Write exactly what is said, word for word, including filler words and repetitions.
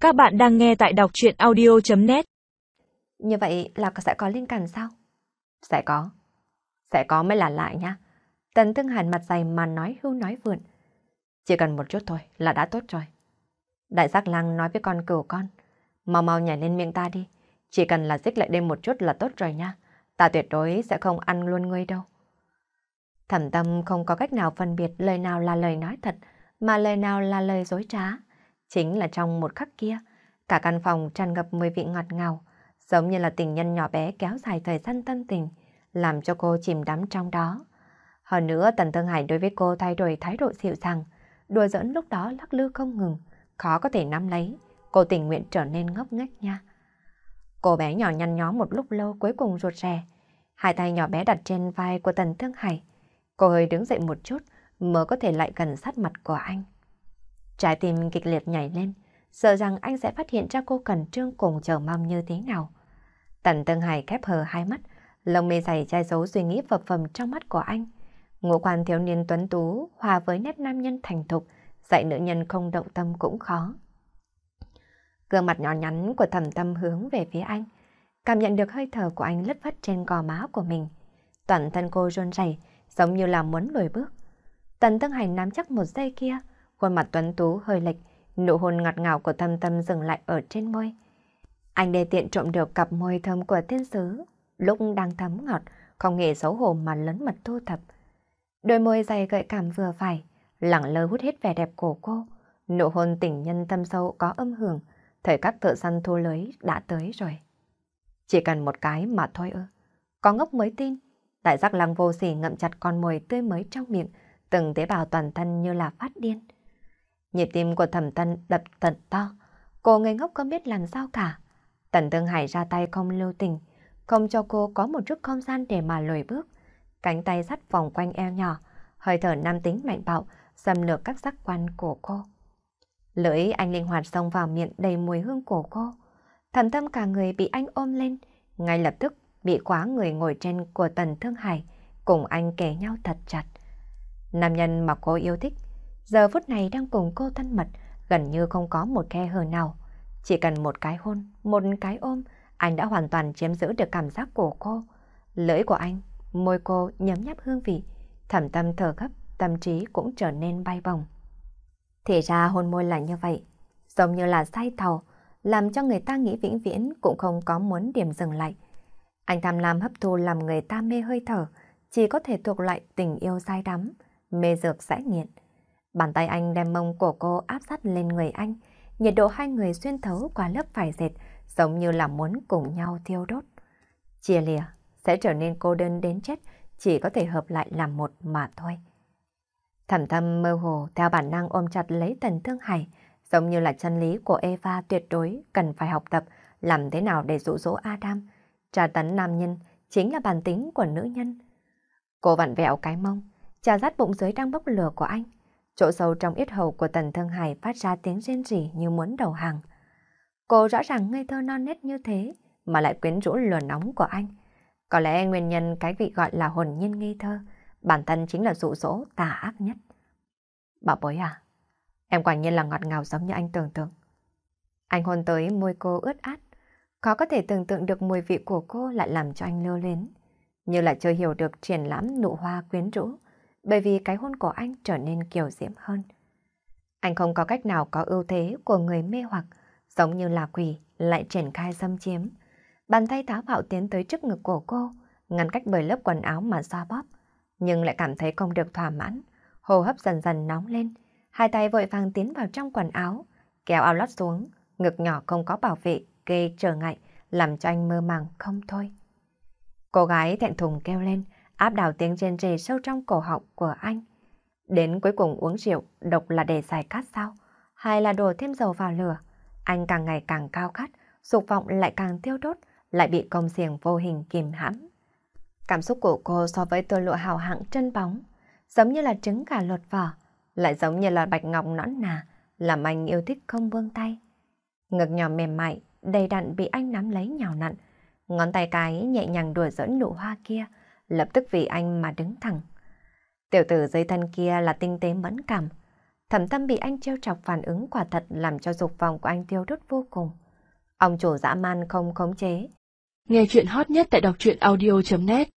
Các bạn đang nghe tại đọc truyện audio chấm net. Như vậy là sẽ có linh cảm sao? Sẽ có. Sẽ có mới là lại nha. Tần Thương Hàn mặt dày mà nói hưu nói vượn. Chỉ cần một chút thôi là đã tốt rồi. Đại giác lang nói với con cừu con. Mau mau nhảy lên miệng ta đi. Chỉ cần là xích lại đêm một chút là tốt rồi nha. Ta tuyệt đối sẽ không ăn luôn ngươi đâu. Thẩm Tâm không có cách nào phân biệt lời nào là lời nói thật, mà lời nào là lời dối trá. Chính là trong một khắc kia, cả căn phòng tràn ngập mùi vị ngọt ngào, giống như là tình nhân nhỏ bé kéo dài thời gian tâm tình, làm cho cô chìm đắm trong đó. Hơn nữa Tần Thương Hải đối với cô thay đổi thái độ dịu dàng, đùa giỡn lúc đó lắc lư không ngừng, khó có thể nắm lấy, cô tình nguyện trở nên ngốc nghếch nha. Cô bé nhỏ nhăn nhó một lúc lâu cuối cùng rụt rè, hai tay nhỏ bé đặt trên vai của Tần Thương Hải. Cô hơi đứng dậy một chút mới có thể lại gần sát mặt của anh. Trái tim kịch liệt nhảy lên, sợ rằng anh sẽ phát hiện ra cô khẩn trương cùng chờ mong như thế nào. Tần Tương Hải khép hờ hai mắt, lông mi dày che giấu suy nghĩ phập phồng trong mắt của anh. Ngũ quan thiếu niên tuấn tú hòa với nét nam nhân thành thục, dạy nữ nhân không động tâm cũng khó. Gương mặt nhỏ nhắn của Thẩm Tâm hướng về phía anh, cảm nhận được hơi thở của anh lất phất trên gò má của mình. Toàn thân cô run rẩy, giống như là muốn lùi bước. Tần Tương Hải nắm chắc một giây kia, khuôn mặt tuấn tú hơi lệch, nụ hôn ngọt ngào của Thâm Tâm dừng lại ở trên môi. Anh đề tiện trộm được cặp môi thơm của thiên sứ, lúc đang thấm ngọt, không hề xấu hổ mà lớn mật thu thập. Đôi môi dày gợi cảm vừa phải, lẳng lơ hút hết vẻ đẹp của cô. Nụ hôn tình nhân tâm sâu có âm hưởng, thời khắc thợ săn thu lưới đã tới rồi. Chỉ cần một cái mà thôi ư. Có ngốc mới tin. Đại giác lăng vô sỉ ngậm chặt con mồi tươi mới trong miệng, từng tế bào toàn thân như là phát điên. Nhịp tim của Thẩm Tân đập thật to, cô ngây ngốc không biết làm sao cả. Tần Tương Hải ra tay không lưu tình, không cho cô có một chút không gian để mà lùi bước. Cánh tay sắt vòng quanh eo nhỏ, hơi thở nam tính mạnh bạo, xâm lược các giác quan của cô. Lưỡi anh linh hoạt xông vào miệng đầy mùi hương của cô. Thẩm Tâm cả người bị anh ôm lên, ngay lập tức bị khóa người ngồi trên của Tần Thương Hải, cùng anh kề nhau thật chặt. Nam nhân mà cô yêu thích, giờ phút này đang cùng cô thân mật, gần như không có một khe hở nào. Chỉ cần một cái hôn, một cái ôm, anh đã hoàn toàn chiếm giữ được cảm giác của cô. Lưỡi của anh, môi cô nhấm nháp hương vị, Thẩm Tâm thở gấp, tâm trí cũng trở nên bay bổng. Thì ra hôn môi là như vậy, giống như là say thầu, làm cho người ta nghĩ vĩnh viễn cũng không có muốn điểm dừng lại. Anh tham lam hấp thu làm người ta mê hơi thở, chỉ có thể thuộc loại tình yêu say đắm, mê dược dãi nghiện. Bàn tay anh đem mông của cô áp sát lên người anh, nhiệt độ hai người xuyên thấu qua lớp vải dệt, giống như là muốn cùng nhau thiêu đốt. Chia lìa sẽ trở nên cô đơn đến chết, chỉ có thể hợp lại làm một mà thôi. Thẩm Tâm mơ hồ theo bản năng ôm chặt lấy Tần Thương Hải, giống như là chân lý của Eva tuyệt đối cần phải học tập làm thế nào để dụ dỗ Adam. Tra tấn nam nhân chính là bản tính của nữ nhân. Cô vặn vẹo cái mông, trà rát bụng dưới đang bốc lửa của anh. Chỗ sâu trong yết hầu của Tần Thương Hải phát ra tiếng rên rỉ như muốn đầu hàng. Cô rõ ràng ngây thơ non nét như thế mà lại quyến rũ lửa nóng của anh. Có lẽ nguyên nhân cái vị gọi là hồn nhiên ngây thơ, bản thân chính là dụ dỗ tà ác nhất. Bảo bối à, em quả nhiên là ngọt ngào giống như anh tưởng tượng. Anh hôn tới môi cô ướt át, khó có thể tưởng tượng được mùi vị của cô lại làm cho anh lưu luyến, như là chưa hiểu được triển lãm nụ hoa quyến rũ, bởi vì cái hôn của anh trở nên kiều diễm hơn. Anh không có cách nào có ưu thế của người mê hoặc, giống như là quỷ lại triển khai xâm chiếm. Bàn tay táo bạo tiến tới trước ngực của cô, ngăn cách bởi lớp quần áo mà xoa bóp, nhưng lại cảm thấy không được thỏa mãn, hô hấp dần dần nóng lên, hai tay vội vàng tiến vào trong quần áo, kéo áo lót xuống, ngực nhỏ không có bảo vệ, gây trở ngại, làm cho anh mơ màng không thôi. Cô gái thẹn thùng kêu lên, áp đảo tiếng rên rỉ sâu trong cổ họng của anh. Đến cuối cùng uống rượu, độc là để giải khát sao? Hay là đổ thêm dầu vào lửa? Anh càng ngày càng cao khát, dục vọng lại càng tiêu đốt, lại bị công xiềng vô hình kìm hãm. Cảm xúc của cô so với tơ lụa hào hạng trân bóng, giống như là trứng gà lột vỏ, lại giống như là bạch ngọc nõn nà, làm anh yêu thích không buông tay. Ngực nhỏ mềm mại, đầy đặn bị anh nắm lấy nhào nặn, ngón tay cái nhẹ nhàng đùa giỡn nụ hoa kia, lập tức vì anh mà đứng thẳng. Tiểu tử dây thân kia là tinh tế mẫn cảm, Thẩm Tâm bị anh trêu chọc phản ứng quả thật làm cho dục vọng của anh tiêu đốt vô cùng. Ông chủ dã man không khống chế. Nghe chuyện hot nhất tại đọc truyện audio chấm net